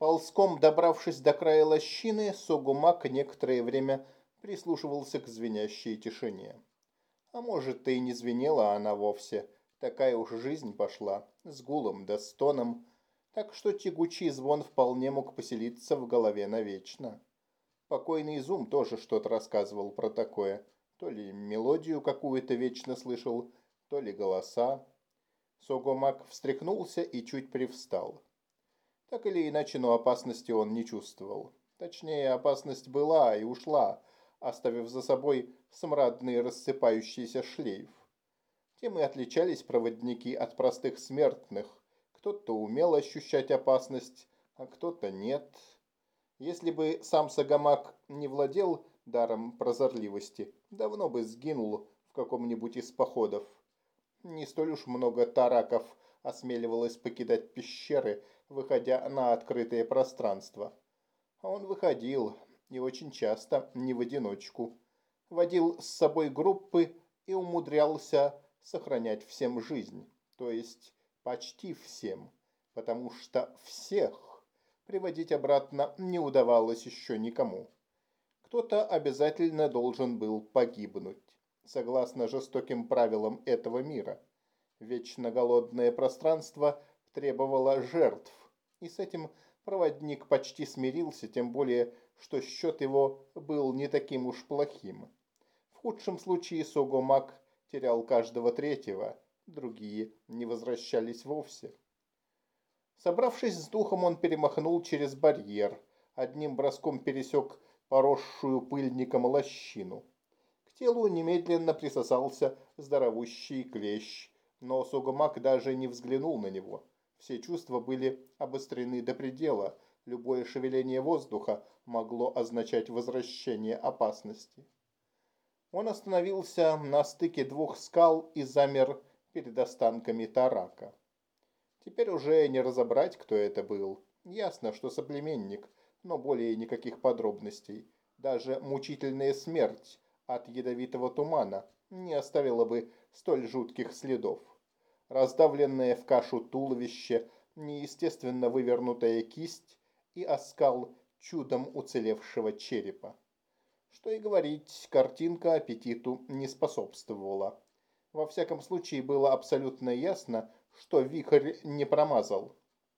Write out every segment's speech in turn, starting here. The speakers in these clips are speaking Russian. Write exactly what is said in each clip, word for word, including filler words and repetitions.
Ползком добравшись до края лощины, Согумак некоторое время прислушивался к звенящей тишине. А может, и не звенела она вовсе, такая уж жизнь пошла, с гулом да стоном, так что тягучий звон вполне мог поселиться в голове навечно. Покойный Изум тоже что-то рассказывал про такое, то ли мелодию какую-то вечно слышал, то ли голоса. Согумак встряхнулся и чуть привстал. Так или иначе, но опасности он не чувствовал. Точнее, опасность была и ушла, оставив за собой смрадный рассыпающийся шлейф. Тем и отличались проводники от простых смертных. Кто-то умел ощущать опасность, а кто-то нет. Если бы сам Сагамак не владел даром прозорливости, давно бы сгинул в каком-нибудь из походов. Не столь уж много тараков осмеливалось покидать пещеры, выходя на открытое пространство. А он выходил, и очень часто не в одиночку. Водил с собой группы и умудрялся сохранять всем жизнь, то есть почти всем, потому что всех приводить обратно не удавалось еще никому. Кто-то обязательно должен был погибнуть, согласно жестоким правилам этого мира. Вечно голодное пространство требовало жертв, и с этим проводник почти смирился, тем более, что счет его был не таким уж плохим. В худшем случае Согомак терял каждого третьего, другие не возвращались вовсе. Собравшись с духом, он перемахнул через барьер, одним броском пересек поросшую пыльником лощину. К телу немедленно присосался здоровущий клещ, но Согомак даже не взглянул на него. Все чувства были обострены до предела, любое шевеление воздуха могло означать возвращение опасности. Он остановился на стыке двух скал и замер перед останками тарака. Теперь уже не разобрать, кто это был. Ясно, что соплеменник, но более никаких подробностей. Даже мучительная смерть от ядовитого тумана не оставила бы столь жутких следов. Раздавленное в кашу туловище, неестественно вывернутая кисть и оскал чудом уцелевшего черепа. Что и говорить, картинка аппетиту не способствовала. Во всяком случае, было абсолютно ясно, что вихрь не промазал.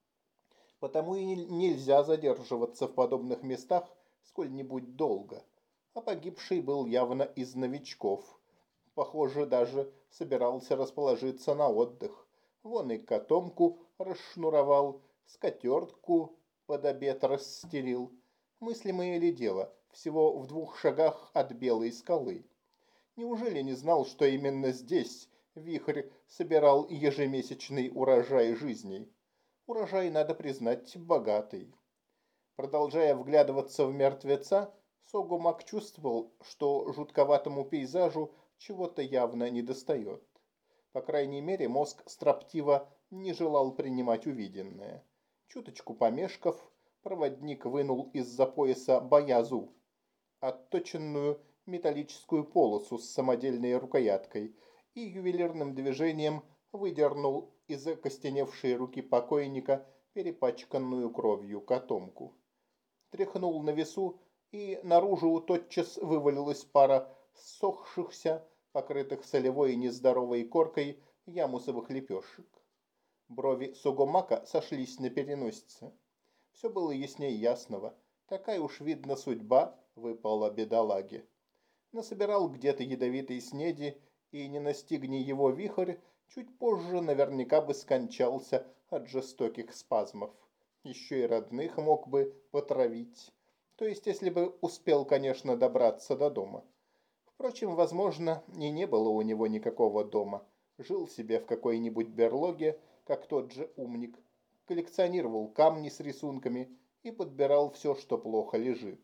Потому и нельзя задерживаться в подобных местах сколь-нибудь долго. А погибший был явно из новичков. Похоже, даже собирался расположиться на отдых. Вон и котомку расшнуровал, скатертку под обед расстелил. Мыслимое ли дело, всего в двух шагах от белой скалы. Неужели не знал, что именно здесь вихрь собирал ежемесячный урожай жизней? Урожай, надо признать, богатый. Продолжая вглядываться в мертвеца, Согумак чувствовал, что жутковатому пейзажу чего-то явно недостает. По крайней мере, мозг строптиво не желал принимать увиденное. Чуточку помешков, проводник вынул из-за пояса баязу, отточенную металлическую полосу с самодельной рукояткой, и ювелирным движением выдернул из окостеневшей руки покойника перепачканную кровью котомку. Тряхнул на весу, и наружу тотчас вывалилась пара ссохшихся, покрытых солевой и нездоровой коркой ямусовых лепешек. Брови Согомака сошлись на переносице. Все было яснее ясного. Такая уж, видно, судьба выпала бедолаге. Насобирал где-то ядовитой снеди, и не настигни его вихрь, чуть позже наверняка бы скончался от жестоких спазмов. Еще и родных мог бы потравить. То есть, если бы успел, конечно, добраться до дома. Впрочем, возможно, и не было у него никакого дома. Жил себе в какой-нибудь берлоге, как тот же умник, коллекционировал камни с рисунками и подбирал все, что плохо лежит.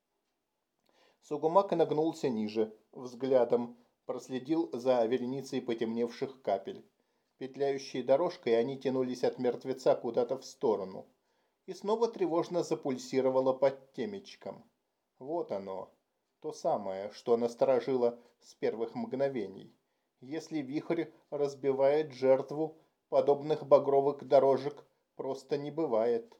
Сугумак нагнулся ниже, взглядом проследил за вереницей потемневших капель. Петляющей дорожкой они тянулись от мертвеца куда-то в сторону. И снова тревожно запульсировало под темечком. Вот оно, то самое, что насторожило с первых мгновений. Если вихрь разбивает жертву, подобных багровых дорожек просто не бывает.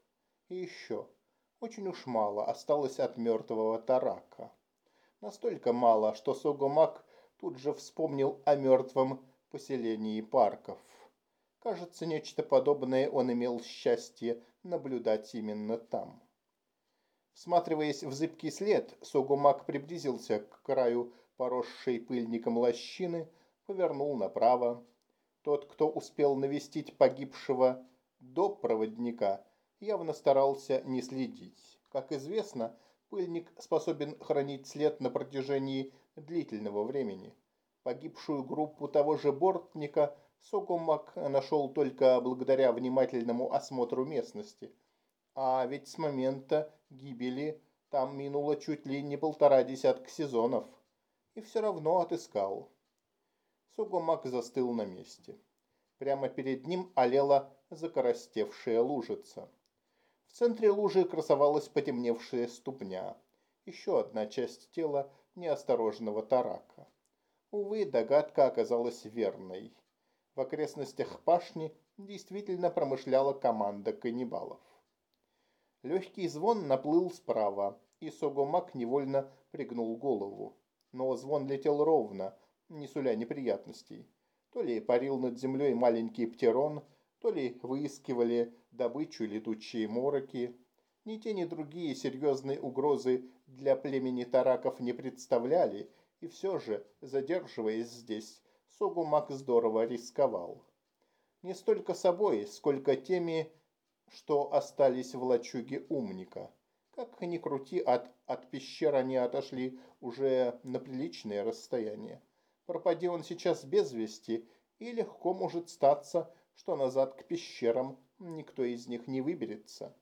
И еще, очень уж мало осталось от мертвого тарака. Настолько мало, что Согумак тут же вспомнил о мертвом поселении парков. Кажется, нечто подобное он имел счастье наблюдать именно там. Всматриваясь в зыбкий след, Согумак приблизился к краю поросшей пыльником лощины, повернул направо. Тот, кто успел навестить погибшего до проводника, явно старался не следить. Как известно, пыльник способен хранить след на протяжении длительного времени. Погибшую группу того же бортника Согумак нашел только благодаря внимательному осмотру местности. А ведь с момента гибели там минуло чуть ли не полтора десятка сезонов. И все равно отыскал. Согумак застыл на месте. Прямо перед ним олела закоростевшая лужица. В центре лужи красовалась потемневшая ступня. Еще одна часть тела неосторожного тарака. Увы, догадка оказалась верной. В окрестностях пашни действительно промышляла команда каннибалов. Легкий звон наплыл справа, и Согумак невольно пригнул голову. Но звон летел ровно, не суля неприятностей. То ли парил над землей маленький птерон, то ли выискивали добычу летучие мороки. Ни те, ни другие серьезной угрозы для племени тараков не представляли, и все же, задерживаясь здесь, Согумак здорово рисковал. Не столько собой, сколько теми, что остались в лачуге умника. Как ни крути, от, от пещер они отошли уже на приличное расстояние. Пропади он сейчас без вести, и легко может статься, что назад к пещерам никто из них не выберется.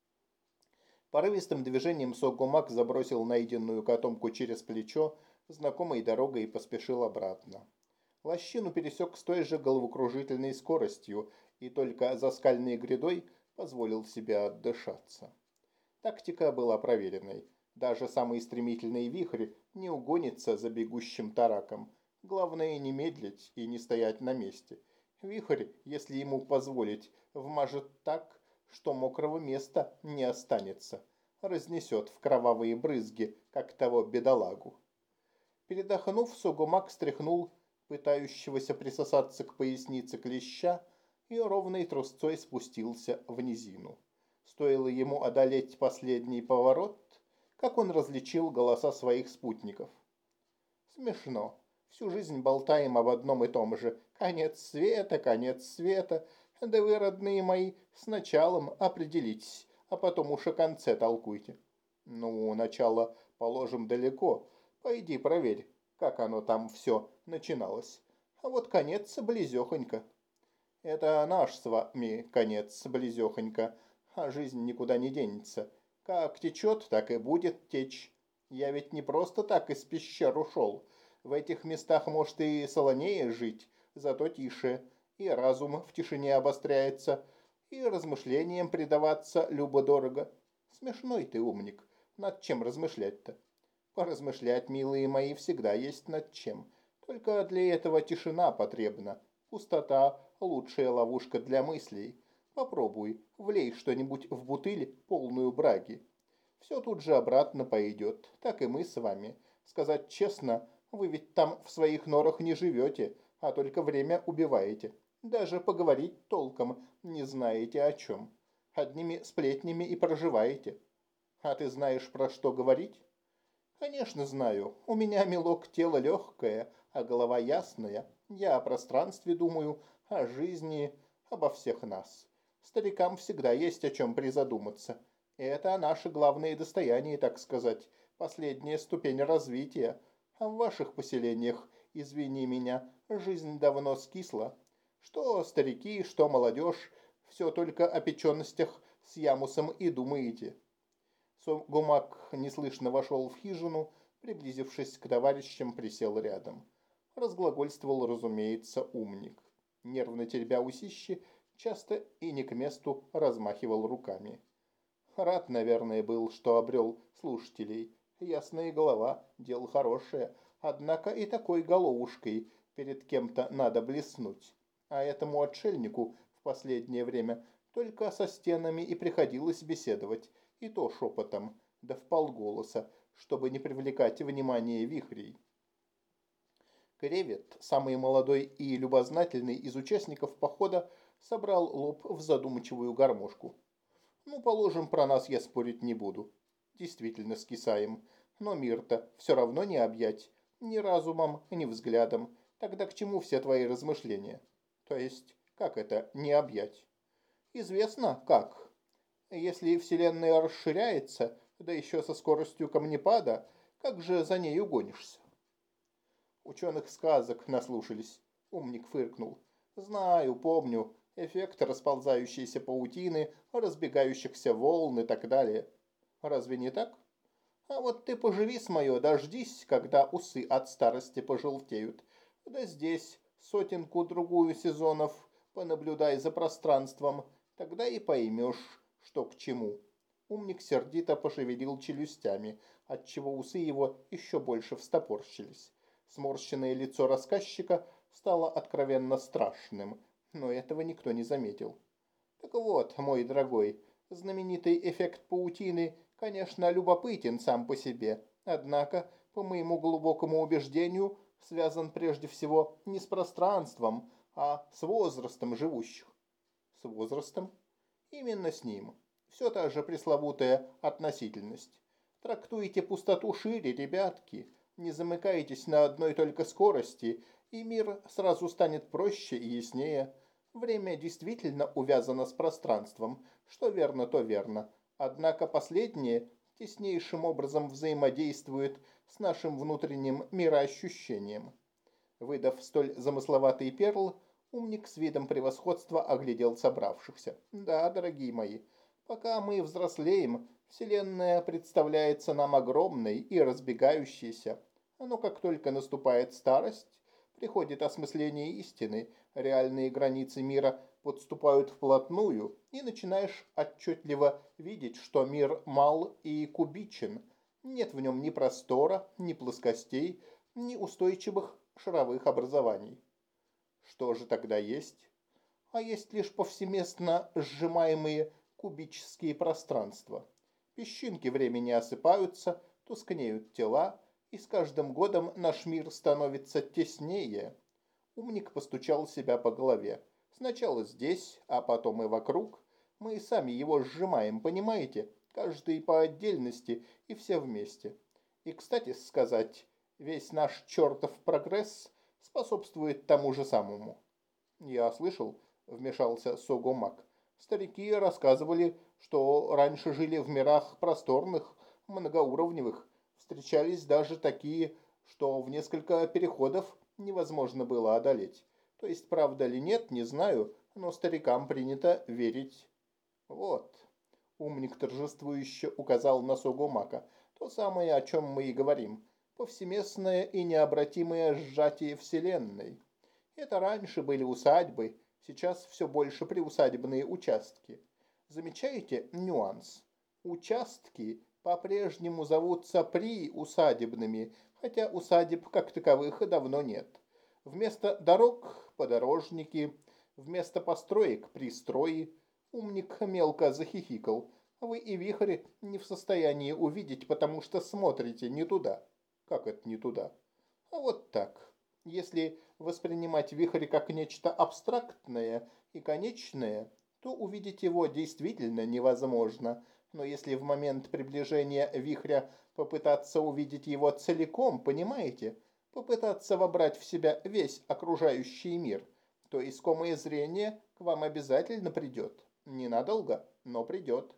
Порывистым движением Согумак забросил найденную котомку через плечо, знакомой дорогой и поспешил обратно. Лощину пересек с той же головокружительной скоростью и только за скальной грядой позволил себе отдышаться. Тактика была проверенной. Даже самый стремительный вихрь не угонится за бегущим тараком. Главное не медлить и не стоять на месте. Вихрь, если ему позволить, вмажет так, что мокрого места не останется. Разнесет в кровавые брызги, как того бедолагу. Передохнув, Согумак стряхнул пытающегося присосаться к пояснице клеща и ровной трусцой спустился в низину. Стоило ему одолеть последний поворот, как он различил голоса своих спутников. Смешно. Всю жизнь болтаем об одном и том же. Конец света, конец света. Да вы, родные мои, с началом определитесь, а потом уж о конце толкуйте. Ну, начало положим далеко. Пойди проверь, как оно там все начиналось. А вот конец близехонько. Это наш с вами конец близехонько, а жизнь никуда не денется. Как течет, так и будет течь. Я ведь не просто так из пещер ушел. В этих местах может и солонее жить, зато тише. И разум в тишине обостряется, и размышлениям предаваться любо-дорого. Смешной ты умник. Над чем размышлять-то? Поразмышлять, милые мои, всегда есть над чем. Только для этого тишина потребна. Пустота – лучшая ловушка для мыслей. Попробуй, влей что-нибудь в бутыль, полную браги. Все тут же обратно пойдет. Так и мы с вами. Сказать честно, вы ведь там в своих норах не живете, а только время убиваете. Даже поговорить толком не знаете о чем. Одними сплетнями и проживаете. А ты знаешь, про что говорить? Конечно, знаю. У меня, милок, тело легкое, а голова ясная. Я о пространстве думаю, о жизни, обо всех нас. Старикам всегда есть о чем призадуматься. Это наше главное достояние, так сказать, последняя ступень развития. А в ваших поселениях, извини меня, жизнь давно скисла. Что старики, что молодежь, все только о печеностях с ямусом и думаете. Согумак неслышно вошел в хижину, приблизившись к товарищам, присел рядом. Разглагольствовал, разумеется, умник. Нервно теребя усищи, часто и не к месту размахивал руками. Рад, наверное, был, что обрел слушателей. Ясная голова, дело хорошее, однако и такой головушкой перед кем-то надо блеснуть. А этому отшельнику в последнее время Только со стенами и приходилось беседовать, и то шепотом, да вполголоса, чтобы не привлекать внимание вихрей. Кревет, самый молодой и любознательный из участников похода, собрал лоб в задумчивую гармошку. «Ну, положим, про нас я спорить не буду. Действительно скисаем. Но мир-то все равно не объять. Ни разумом, ни взглядом. Тогда к чему все твои размышления? То есть, как это не объять? Известно, как. Если Вселенная расширяется, да еще со скоростью камнепада, как же за ней угонишься?» Ученых сказок наслушались. Умник фыркнул. «Знаю, помню. Эффект расползающейся паутины, разбегающихся волн и так далее. Разве не так? А вот ты поживи с мое, дождись, когда усы от старости пожелтеют. Да здесь сотенку-другую сезонов понаблюдай за пространством, тогда и поймешь, что к чему». Умник сердито пошевелил челюстями, отчего усы его еще больше встопорщились. Сморщенное лицо рассказчика стало откровенно страшным, но этого никто не заметил. «Так вот, мой дорогой, знаменитый эффект паутины, конечно, любопытен сам по себе, однако, по моему глубокому убеждению, связан прежде всего не с пространством, а с возрастом живущих». «С возрастом?» «Именно с ним. Все та же пресловутая относительность. Трактуйте пустоту шире, ребятки. Не замыкайтесь на одной только скорости, и мир сразу станет проще и яснее. Время действительно увязано с пространством. Что верно, то верно. Однако последнее теснейшим образом взаимодействует с нашим внутренним мироощущением». Выдав столь замысловатый перл, умник с видом превосходства оглядел собравшихся. «Да, дорогие мои, пока мы взрослеем, Вселенная представляется нам огромной и разбегающейся. Но как только наступает старость, приходит осмысление истины, реальные границы мира подступают вплотную, и начинаешь отчетливо видеть, что мир мал и кубичен. Нет в нем ни простора, ни плоскостей, ни устойчивых шаровых образований. Что же тогда есть? А есть лишь повсеместно сжимаемые кубические пространства. Песчинки времени осыпаются, тускнеют тела, и с каждым годом наш мир становится теснее. Умник постучал себя по голове. Сначала здесь, а потом и вокруг. Мы и сами его сжимаем, понимаете? Каждый по отдельности и все вместе. И, кстати сказать, весь наш чертов прогресс способствует тому же самому. «Я слышал», — вмешался Согомак. «Старики рассказывали, что раньше жили в мирах просторных, многоуровневых. Встречались даже такие, что в несколько переходов невозможно было одолеть. То есть, правда ли нет, не знаю, но старикам принято верить». «Вот», — умник торжествующе указал на Согомака, «то самое, о чем мы и говорим. Повсеместное и необратимое сжатие Вселенной. Это раньше были усадьбы, сейчас все больше приусадебные участки. Замечаете нюанс? Участки по-прежнему зовутся приусадебными, хотя усадеб как таковых давно нет. Вместо дорог – подорожники, вместо построек – пристрои. Умник мелко захихикал. Вы и вихрь не в состоянии увидеть, потому что смотрите не туда. Как это не туда? А вот так. Если воспринимать вихрь как нечто абстрактное и конечное, то увидеть его действительно невозможно. Но если в момент приближения вихря попытаться увидеть его целиком, понимаете, попытаться вобрать в себя весь окружающий мир, то искомое зрение к вам обязательно придет. Ненадолго, но придет.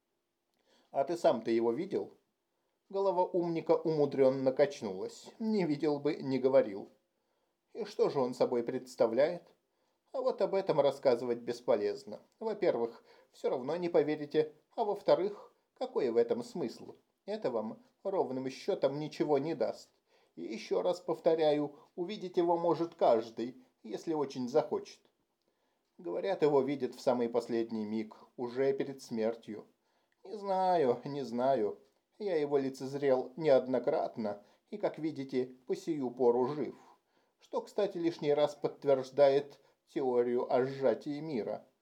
А ты сам-то его видел? Голова умника умудренно качнулась. Не видел бы, не говорил. И что же он собой представляет? А вот об этом рассказывать бесполезно. Во-первых, все равно не поверите, а во-вторых, какой в этом смысл? Это вам ровным счетом ничего не даст. И еще раз повторяю, увидеть его может каждый, если очень захочет. Говорят, его видят в самый последний миг, уже перед смертью. Не знаю, не знаю. Я его лицезрел неоднократно и, как видите, по сию пору жив. Что, кстати, лишний раз подтверждает теорию о сжатии мира.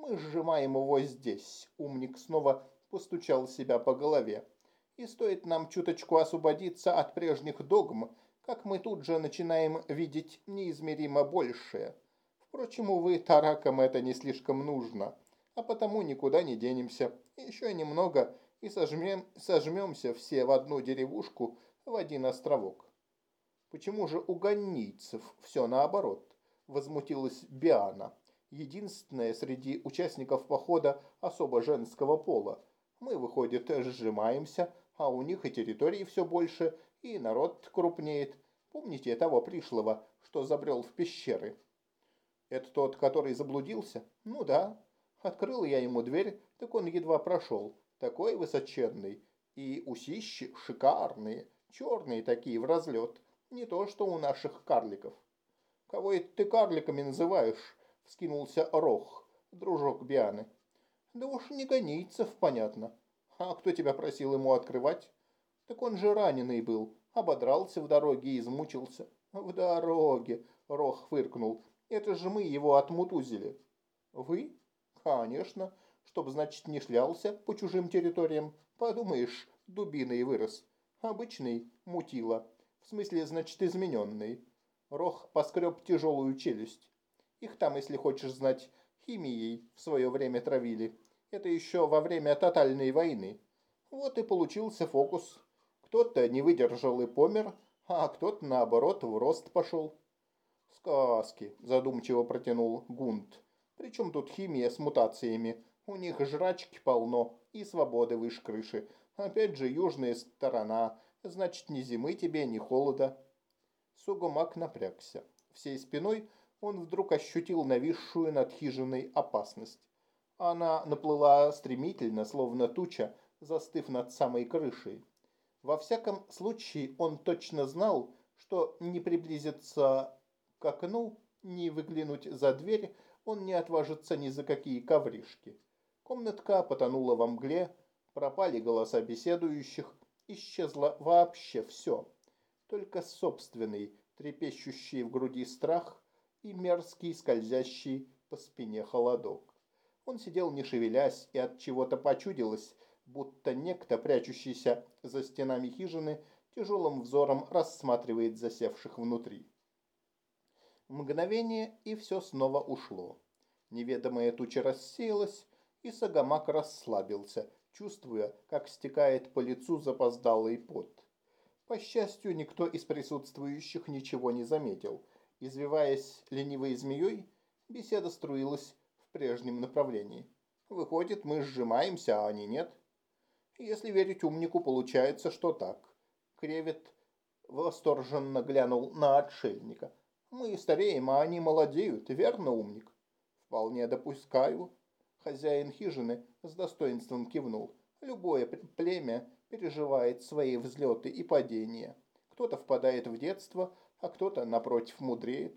Мы сжимаем его здесь. Умник снова постучал себя по голове. И стоит нам чуточку освободиться от прежних догм, как мы тут же начинаем видеть неизмеримо большее. Впрочем, увы, таракам это не слишком нужно, а потому никуда не денемся. Еще немного и сожмем, сожмемся все в одну деревушку, в один островок. Почему же у ганнийцев все наоборот? Возмутилась Биана, единственная среди участников похода особо женского пола. Мы, выходит, сжимаемся, а у них и территории все больше, и народ крупнеет. Помните того пришлого, что забрел в пещеры? Это тот, который заблудился? Ну да. Открыл я ему дверь, так он едва прошел. Такой высоченный. И усищи шикарные, черные такие в разлет. Не то, что у наших карликов. Кого это ты карликами называешь? Вскинулся Рох, дружок Бианы. Да уж не ганийцев, понятно. А кто тебя просил ему открывать? Так он же раненый был, ободрался в дороге и измучился. В дороге, Рох фыркнул. Это же мы его отмутузили. Вы? Конечно. Чтоб, значит, не шлялся по чужим территориям. Подумаешь, дубиной вырос. Обычный мутила. В смысле, значит, измененный. Рох поскреб тяжелую челюсть. Их там, если хочешь знать, химией в свое время травили. Это еще во время тотальной войны. Вот и получился фокус. Кто-то не выдержал и помер, а кто-то, наоборот, в рост пошел. Сказки, задумчиво протянул Гунт. Причем тут химия с мутациями? У них жрачки полно и свободы выше крыши. Опять же, южная сторона. Значит, ни зимы тебе, ни холода. Сугумак напрягся. Всей спиной он вдруг ощутил нависшую над хижиной опасность. Она наплыла стремительно, словно туча, застыв над самой крышей. Во всяком случае, он точно знал, что не приблизиться к окну, не выглянуть за дверь, он не отважится ни за какие ковришки. Комнатка потонула во мгле, пропали голоса беседующих, исчезло вообще все. Только собственный, трепещущий в груди страх и мерзкий, скользящий по спине холодок. Он сидел не шевелясь, и от чего-то почудилось, будто некто, прячущийся за стенами хижины, тяжелым взором рассматривает засевших внутри. Мгновение, и все снова ушло. Неведомая туча рассеялась, и Сагамак расслабился, чувствуя, как стекает по лицу запоздалый пот. По счастью, никто из присутствующих ничего не заметил. Извиваясь ленивой змеей, беседа струилась в прежнем направлении. Выходит, мы сжимаемся, а они нет. Если верить умнику, получается, что так. Кревет восторженно глянул на отшельника. Мы стареем, а они молодеют, верно, умник? Вполне допускаю. Хозяин хижины с достоинством кивнул. Любое племя переживает свои взлеты и падения. Кто-то впадает в детство, а кто-то, напротив, мудреет.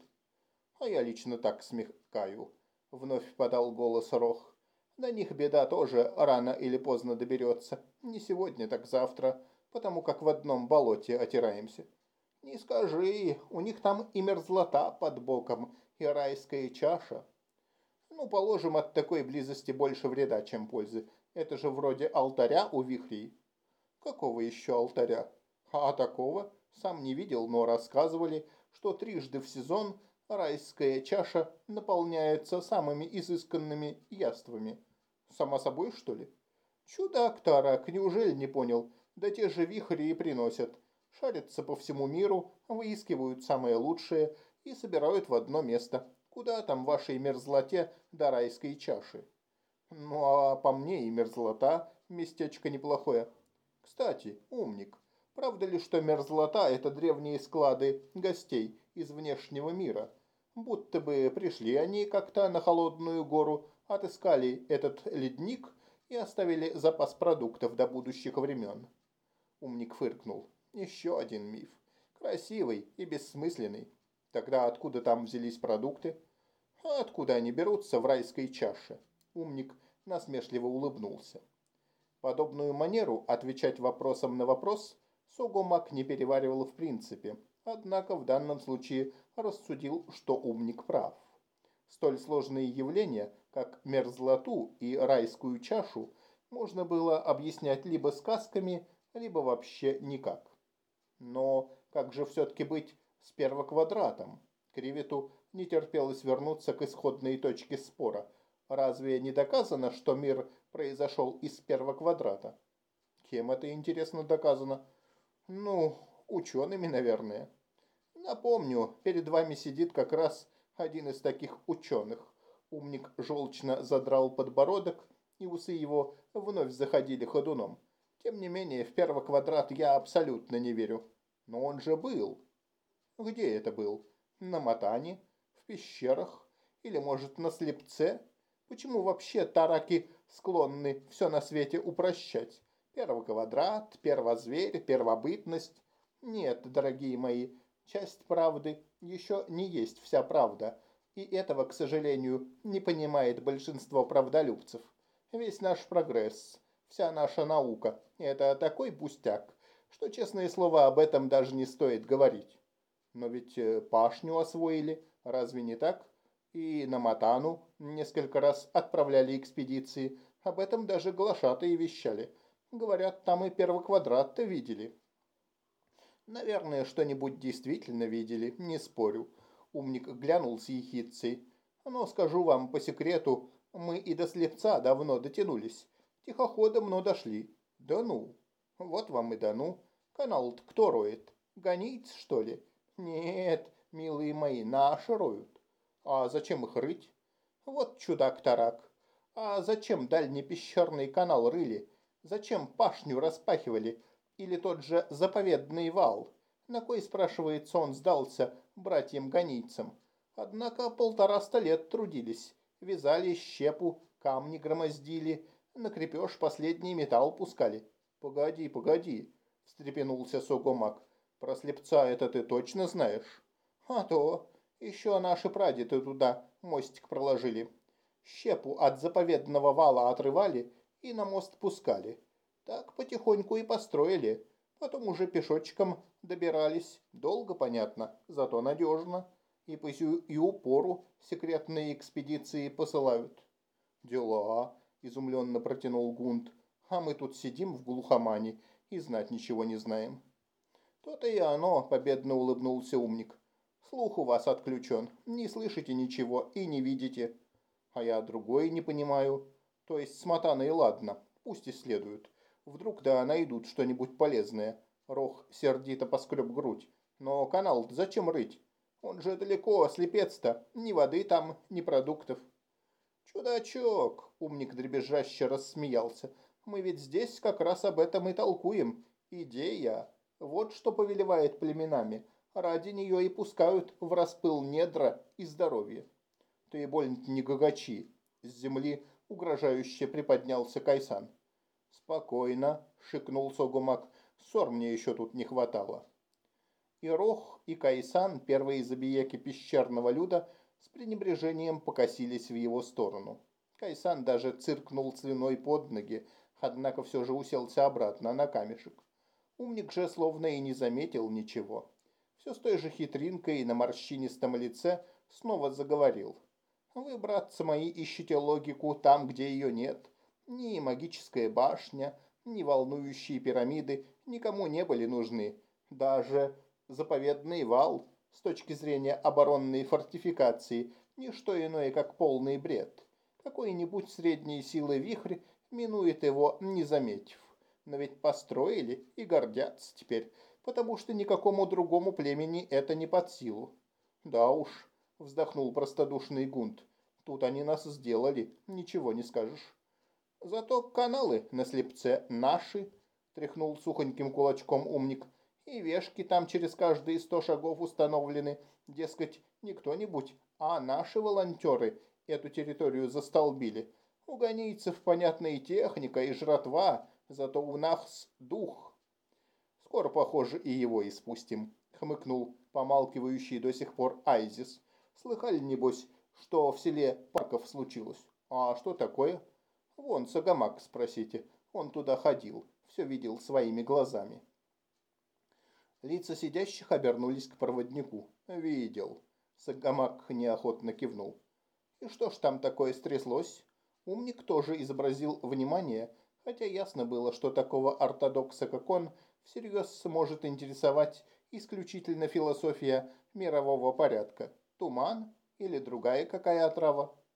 А я лично так смекаю. Вновь подал голос Рох. До них беда тоже рано или поздно доберется. Не сегодня, так завтра, потому как в одном болоте отираемся. Не скажи, у них там и мерзлота под боком, и райская чаша. Ну, положим, от такой близости больше вреда, чем пользы. Это же вроде алтаря у вихрей. Какого еще алтаря? А такого? Сам не видел, но рассказывали, что трижды в сезон райская чаша наполняется самыми изысканными яствами. Само собой, что ли? Чудак, Тарак, неужели не понял? Да те же вихри и приносят. Шарятся по всему миру, выискивают самое лучшее и собирают в одно место. Куда там вашей мерзлоте до райской чаши? Ну, а по мне и мерзлота местечко неплохое. Кстати, умник, правда ли, что мерзлота – это древние склады гостей из внешнего мира? Будто бы пришли они как-то на холодную гору, отыскали этот ледник и оставили запас продуктов до будущих времен. Умник фыркнул. Еще один миф. Красивый и бессмысленный. Тогда откуда там взялись продукты? А откуда они берутся в райской чаше? Умник насмешливо улыбнулся. Подобную манеру отвечать вопросом на вопрос Согумак не переваривал в принципе, однако в данном случае рассудил, что умник прав. Столь сложные явления, как мерзлоту и райскую чашу можно было объяснять либо сказками, либо вообще никак. Но как же все-таки быть с первоквадратом? Кривиту не терпелось вернуться к исходной точке спора. Разве не доказано, что мир произошел из первоквадрата? Кем это, интересно, доказано? Ну, учеными, наверное. Напомню, перед вами сидит как раз один из таких ученых. Умник желчно задрал подбородок, и усы его вновь заходили ходуном. Тем не менее, в первоквадрат я абсолютно не верю. Но он же был. Где это был? На Матане? В пещерах? Или, может, на Слепце? Почему вообще тараки склонны все на свете упрощать? Первоквадрат, первозверь, первобытность. Нет, дорогие мои, часть правды еще не есть вся правда. И этого, к сожалению, не понимает большинство правдолюбцев. Весь наш прогресс, вся наша наука – это такой пустяк, что, честное слово, об этом даже не стоит говорить. Но ведь пашню освоили, разве не так? И на Матану несколько раз отправляли экспедиции, об этом даже глашатые вещали. Говорят, там и первоквадрат-то видели. Наверное, что-нибудь действительно видели, не спорю. Умник глянул с ехидцей. Но скажу вам по секрету, мы и до Слепца давно дотянулись. Тихоходом, но дошли. Да ну. Вот вам и да ну. Канал-то кто роет? Гонить, что ли? Нет, милые мои, наши роют. А зачем их рыть? Вот чудак-тарак. А зачем дальний пещерный канал рыли? Зачем пашню распахивали? Или тот же заповедный вал? На кой, спрашивается, он сдался братьям-гонийцам? Однако полтораста лет трудились. Вязали щепу, камни громоздили, на крепеж последний металл пускали. Погоди, погоди, встрепенулся Согомак. Про Слепца это ты точно знаешь? А то, еще наши прадеды туда мостик проложили. Щепу от заповедного вала отрывали и на мост пускали. Так потихоньку и построили. Потом уже пешочком добирались. Долго, понятно, зато надежно. И по сию и упору секретные экспедиции посылают. Дела, изумленно протянул Гунт. А мы тут сидим в глухомане и знать ничего не знаем. То-то и оно, победно улыбнулся умник. Слух у вас отключен, не слышите ничего и не видите. А я другой не понимаю. То есть с Матаной ладно, пусть исследуют. Вдруг да найдут что-нибудь полезное. Рох сердито поскреб грудь. Но канал зачем рыть? Он же далеко, слепец-то. Ни воды там, ни продуктов. Чудачок, умник дребезжаще рассмеялся. Мы ведь здесь как раз об этом и толкуем. Идея. Вот что повелевает племенами. Ради нее и пускают в распыл недра и здоровье. Ты больно не гагачи. С земли угрожающе приподнялся Кайсан. Спокойно, шикнул Согумак. Ссор мне еще тут не хватало. И Рох, и Кайсан, первые забияки пещерного люда, с пренебрежением покосились в его сторону. Кайсан даже циркнул слюной под ноги, однако все же уселся обратно на камешек. Умник же словно и не заметил ничего. Все с той же хитринкой на морщинистом лице снова заговорил. Вы, братцы мои, ищете логику там, где ее нет. Ни магическая башня, ни волнующие пирамиды никому не были нужны. Даже заповедный вал, с точки зрения оборонной фортификации, не что иное, как полный бред. Какой-нибудь средней силы вихрь минует его, не заметив. Но ведь построили и гордятся теперь, потому что никакому другому племени это не под силу. Да уж, вздохнул простодушный Гунт, тут они нас сделали, ничего не скажешь. Зато каналы на Слепце наши, тряхнул сухоньким кулачком умник, и вешки там через каждые сто шагов установлены, дескать, не кто-нибудь, а наши волонтеры эту территорию застолбили. У гонийцев, понятно, и техника, и жратва, зато у нас дух. Скоро, похоже, и его испустим, хмыкнул помалкивающий до сих пор Айзис. Слыхали, небось, что в селе Парков случилось? А что такое? Вон, Сагамак спросите, он туда ходил, все видел своими глазами. Лица сидящих обернулись к проводнику. Видел. Сагамак неохотно кивнул. И что ж там такое стряслось? Умник тоже изобразил внимание, хотя ясно было, что такого ортодокса, как он, всерьез сможет интересовать исключительно философия мирового порядка. Туман или другая какая отрава?